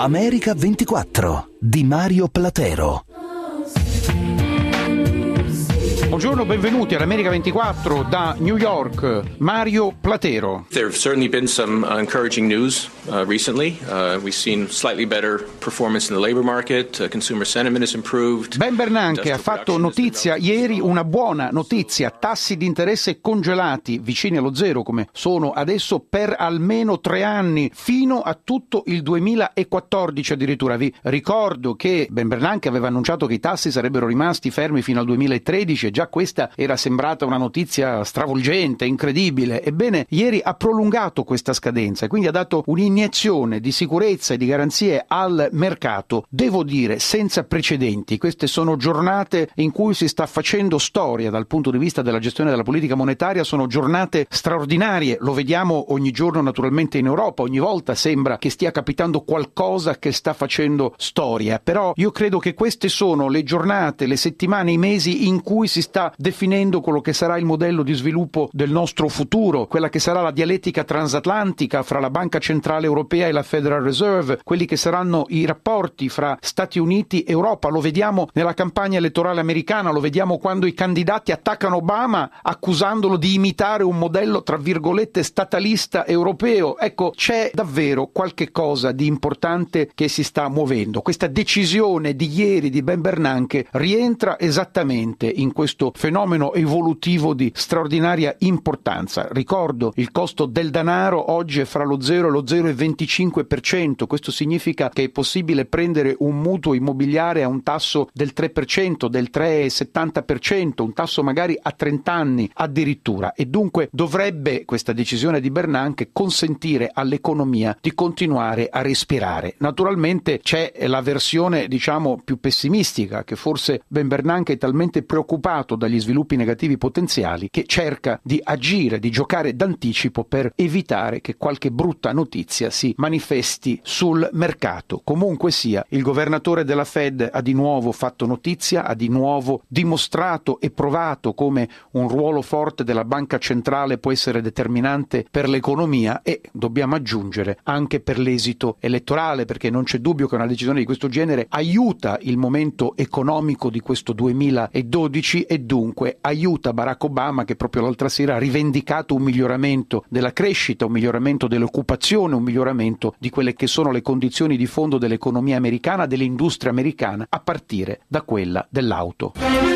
America 24 di Mario Platero. Buongiorno, benvenuti all'America 24 da New York, Mario Platero. There have certainly been some encouraging news recently. We've seen slightly better performance in the labor market. Consumer sentiment has improved. Ben Bernanke ha fatto notizia ieri, una buona notizia: tassi di interesse congelati vicini allo zero come sono adesso per almeno 3 anni, fino a tutto il 2014 addirittura. Vi ricordo che Ben Bernanke aveva annunciato che i tassi sarebbero rimasti fermi fino al 2013 e già questa era sembrata una notizia stravolgente, incredibile. Ebbene, ieri ha prolungato questa scadenza e quindi ha dato un'iniezione di sicurezza e di garanzie al mercato, devo dire, senza precedenti. Queste sono giornate in cui si sta facendo storia dal punto di vista della gestione della politica monetaria, sono giornate straordinarie, lo vediamo ogni giorno naturalmente in Europa, ogni volta sembra che stia capitando qualcosa che sta facendo storia, però io credo che queste sono le giornate, le settimane, i mesi in cui si sta definendo quello che sarà il modello di sviluppo del nostro futuro, quella che sarà la dialettica transatlantica fra la Banca Centrale Europea e la Federal Reserve, quelli che saranno i rapporti fra Stati Uniti e Europa. Lo vediamo nella campagna elettorale americana, lo vediamo quando i candidati attaccano Obama accusandolo di imitare un modello tra virgolette statalista europeo. Ecco, c'è davvero qualche cosa di importante che si sta muovendo. Questa decisione di ieri di Ben Bernanke rientra esattamente in questo fenomeno evolutivo di straordinaria importanza. Ricordo, il costo del denaro oggi è fra lo 0 e lo 0,25%. Questo significa che è possibile prendere un mutuo immobiliare a un tasso del 3%, del 3,70%, un tasso magari a 30 anni addirittura. E dunque dovrebbe questa decisione di Bernanke consentire all'economia di continuare a respirare. Naturalmente c'è la versione, diciamo, più pessimistica, che forse Ben Bernanke è talmente preoccupato dagli sviluppi negativi potenziali che cerca di agire, di giocare d'anticipo per evitare che qualche brutta notizia si manifesti sul mercato. Comunque sia, il governatore della Fed ha di nuovo fatto notizia, ha di nuovo dimostrato e provato come un ruolo forte della banca centrale può essere determinante per l'economia e, dobbiamo aggiungere, anche per l'esito elettorale, perché non c'è dubbio che una decisione di questo genere aiuta il momento economico di questo 2012 e dunque aiuta Barack Obama, che proprio l'altra sera ha rivendicato un miglioramento della crescita, un miglioramento dell'occupazione, un miglioramento di quelle che sono le condizioni di fondo dell'economia americana, dell'industria americana, a partire da quella dell'auto.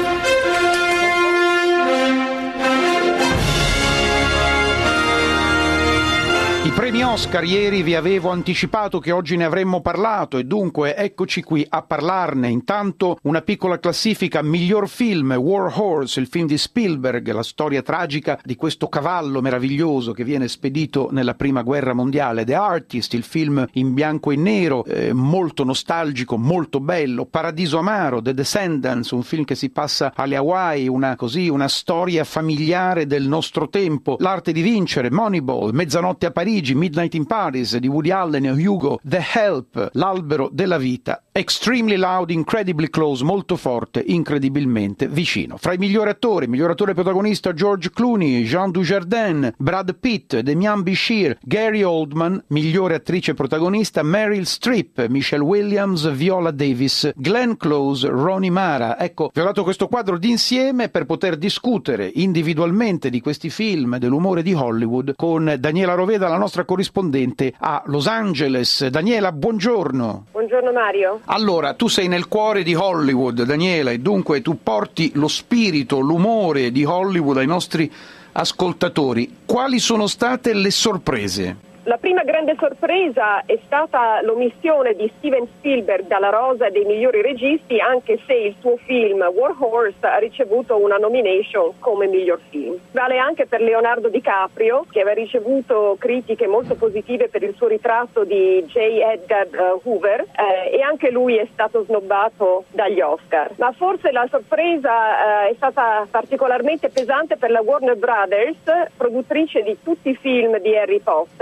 I premi Oscar, ieri vi avevo anticipato che oggi ne avremmo parlato e dunque eccoci qui a parlarne. Intanto una piccola classifica: miglior film, War Horse, il film di Spielberg, la storia tragica di questo cavallo meraviglioso che viene spedito nella prima guerra mondiale. The Artist, il film in bianco e nero, molto nostalgico, molto bello. Paradiso amaro, The Descendants, un film che si passa alle Hawaii, una storia familiare del nostro tempo. L'arte di vincere, Moneyball, Mezzanotte a Parigi, Midnight in Paris di Woody Allen e Hugo, The Help, L'albero della vita, Extremely Loud, Incredibly Close, molto forte, incredibilmente vicino. Fra i migliori attori, miglior attore protagonista George Clooney, Jean Dujardin, Brad Pitt, Demian Bichir, Gary Oldman, migliore attrice protagonista Meryl Streep, Michelle Williams, Viola Davis, Glenn Close, Rooney Mara. Ecco, vi ho dato questo quadro d'insieme per poter discutere individualmente di questi film dell'umore di Hollywood con Daniela Roveda, la nostra corrispondente a Los Angeles. Daniela, buongiorno. Buongiorno Mario. Allora, tu sei nel cuore di Hollywood, Daniela, e dunque tu porti lo spirito, l'umore di Hollywood ai nostri ascoltatori. Quali sono state le sorprese? La prima grande sorpresa è stata l'omissione di Steven Spielberg dalla rosa dei migliori registi, anche se il suo film War Horse ha ricevuto una nomination come miglior film. Vale anche per Leonardo DiCaprio, che aveva ricevuto critiche molto positive per il suo ritratto di J. Edgar Hoover, e anche lui è stato snobbato dagli Oscar. Ma forse la sorpresa è stata particolarmente pesante per la Warner Brothers, produttrice di tutti i film di Harry Potter,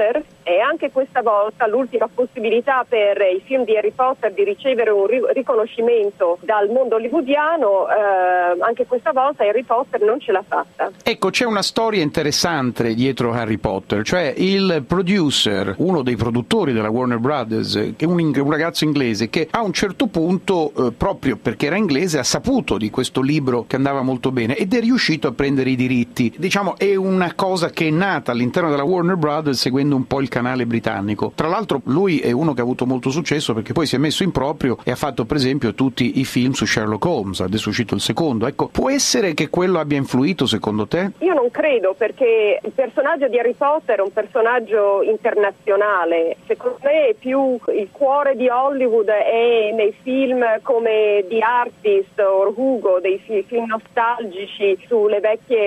E anche questa volta l'ultima possibilità per i film di Harry Potter di ricevere un riconoscimento dal mondo hollywoodiano, anche questa volta Harry Potter non ce l'ha fatta. Ecco, c'è una storia interessante dietro Harry Potter, cioè il producer, uno dei produttori della Warner Brothers, che è un ragazzo inglese che a un certo punto, proprio perché era inglese, ha saputo di questo libro che andava molto bene ed è riuscito a prendere i diritti. Diciamo, è una cosa che è nata all'interno della Warner Brothers seguendo un po' il canale britannico. Tra l'altro lui è uno che ha avuto molto successo perché poi si è messo in proprio e ha fatto per esempio tutti i film su Sherlock Holmes, adesso è uscito il secondo. Ecco, può essere che quello abbia influito secondo te? Io non credo, perché il personaggio di Harry Potter è un personaggio internazionale. Secondo me è più il cuore di Hollywood è nei film come The Artist o Hugo, dei film nostalgici sulle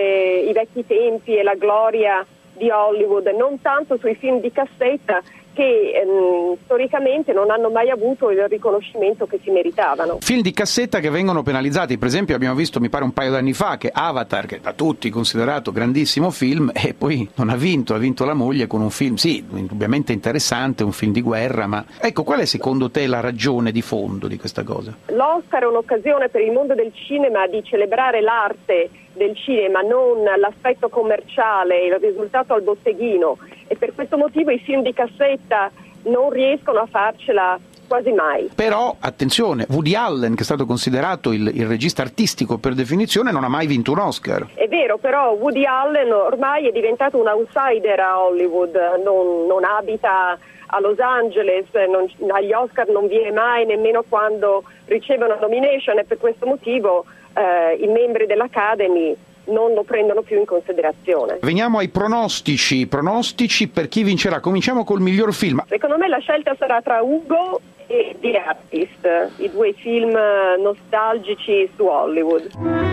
i vecchi tempi e la gloria di Hollywood, non tanto sui film di cassetta che storicamente non hanno mai avuto il riconoscimento che si meritavano. Film di cassetta che vengono penalizzati, per esempio abbiamo visto, mi pare un paio d'anni fa, che Avatar, che da tutti considerato grandissimo film, e poi non ha vinto la moglie con un film, sì, indubbiamente interessante, un film di guerra, ma ecco, qual è secondo te la ragione di fondo di questa cosa? L'Oscar è un'occasione per il mondo del cinema di celebrare l'arte del cinema, non l'aspetto commerciale, il risultato al botteghino, e per questo motivo i film di cassetta non riescono a farcela quasi mai. Però, attenzione, Woody Allen, che è stato considerato il regista artistico per definizione, non ha mai vinto un Oscar. È vero, però Woody Allen ormai è diventato un outsider a Hollywood, non abita a Los Angeles, agli Oscar non viene mai nemmeno quando riceve una nomination, e per questo motivo i membri dell'Academy non lo prendono più in considerazione. Veniamo ai pronostici per chi vincerà. Cominciamo col miglior film. Secondo me la scelta sarà tra Hugo e The Artist, i due film nostalgici su Hollywood.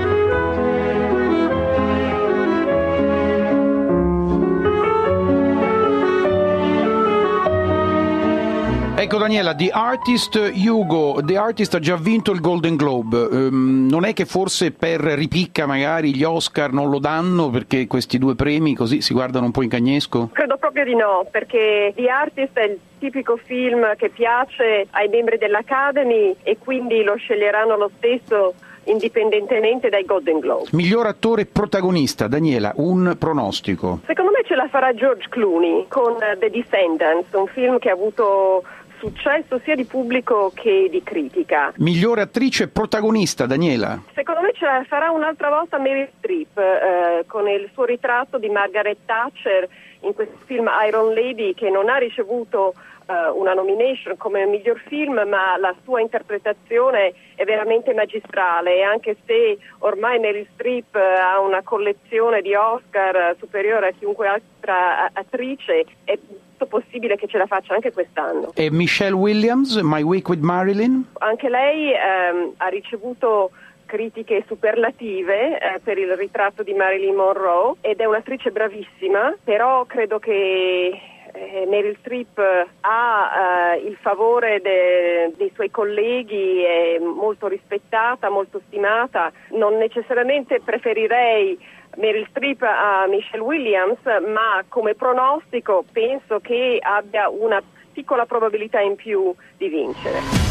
Ecco Daniela, The Artist, Hugo, The Artist ha già vinto il Golden Globe, non è che forse per ripicca magari gli Oscar non lo danno perché questi due premi così si guardano un po' in cagnesco? Credo proprio di no, perché The Artist è il tipico film che piace ai membri dell'Academy e quindi lo sceglieranno lo stesso indipendentemente dai Golden Globe. Miglior attore protagonista, Daniela, un pronostico? Secondo me ce la farà George Clooney con The Descendants, un film che ha avuto successo sia di pubblico che di critica. Migliore attrice protagonista, Daniela? Secondo me ce la farà un'altra volta Meryl Streep con il suo ritratto di Margaret Thatcher in questo film Iron Lady, che non ha ricevuto una nomination come miglior film, ma la sua interpretazione è veramente magistrale, e anche se ormai Meryl Streep ha una collezione di Oscar superiore a chiunque altra attrice, è possibile che ce la faccia anche quest'anno. E Michelle Williams, My Week with Marilyn? Anche lei ha ricevuto critiche superlative per il ritratto di Marilyn Monroe ed è un'attrice bravissima, però credo che Meryl Streep ha il favore dei suoi colleghi, è molto rispettata, molto stimata. Non necessariamente preferirei Meryl Streep a Michelle Williams, ma come pronostico penso che abbia una piccola probabilità in più di vincere.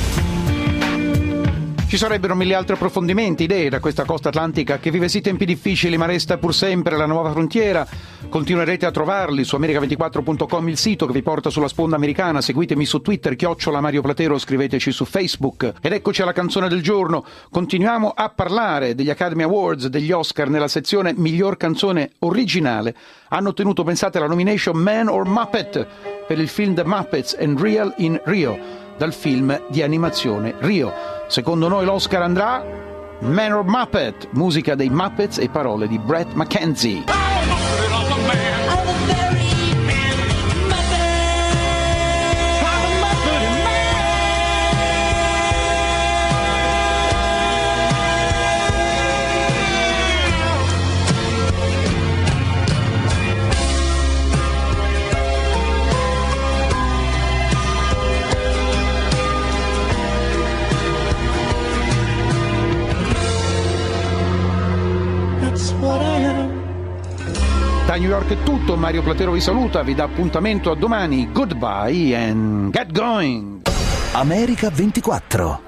Ci sarebbero mille altri approfondimenti, idee da questa costa atlantica che vive sì tempi difficili ma resta pur sempre la nuova frontiera. Continuerete a trovarli su America24.com, il sito che vi porta sulla sponda americana. Seguitemi su Twitter, @Mario Platero, scriveteci su Facebook. Ed eccoci alla canzone del giorno. Continuiamo a parlare degli Academy Awards, degli Oscar. Nella sezione miglior canzone originale hanno ottenuto, pensate, la nomination Man or Muppet per il film The Muppets and Real in Rio, dal film di animazione Rio. Secondo noi l'Oscar andrà Man or Muppet, musica dei Muppets e parole di Brett McKenzie. Da New York è tutto, Mario Platero vi saluta, vi dà appuntamento a domani. Goodbye and get going. America 24.